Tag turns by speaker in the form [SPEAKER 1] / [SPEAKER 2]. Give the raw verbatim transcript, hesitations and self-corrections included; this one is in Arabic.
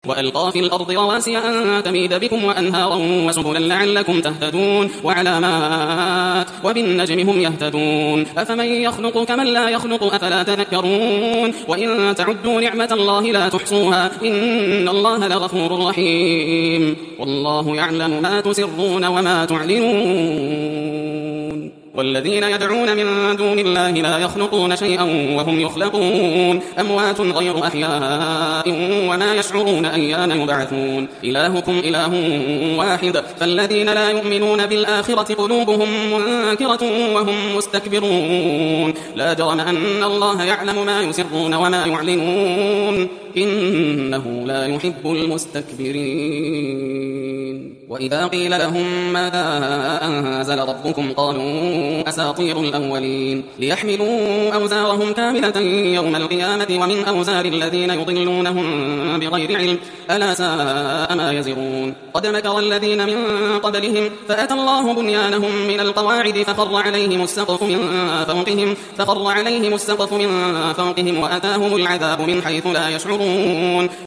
[SPEAKER 1] وألقى في الأرض رواسي أن تميد بكم وأنهارا وسبلا لعلكم تهتدون وعلامات وبالنجم هم يهتدون أفمن يخلق كمن لا يخلق أفلا تذكرون وإن تعدوا نعمة الله لا تحصوها إن الله لغفور رحيم والله يعلم ما تسرون وما تعلنون والذين يدعون من دون الله لا يخلقون شيئا وهم يخلقون أموات غير أحياء وما يشعرون أيان يبعثون إلهكم إله واحد فالذين لا يؤمنون بالآخرة قلوبهم منكرة وهم مستكبرون لا جرم أن الله يعلم ما يسرون وما يعلنون إنه لا يحب المستكبرين وإذا قيل لهم ماذا أنزل ربكم قالوا أساطير الأولين ليحملوا أوزارهم كاملة يوم القيامة ومن أوزار الذين يضلونهم بغير علم ألا ساء ما يزرون قد مكر الذين من قبلهم فأتى الله بنيانهم من القواعد فخر عليهم السقف من فوقهم فخر عليهم السقف من فوقهم وأتاهم العذاب من حيث لا يشعرون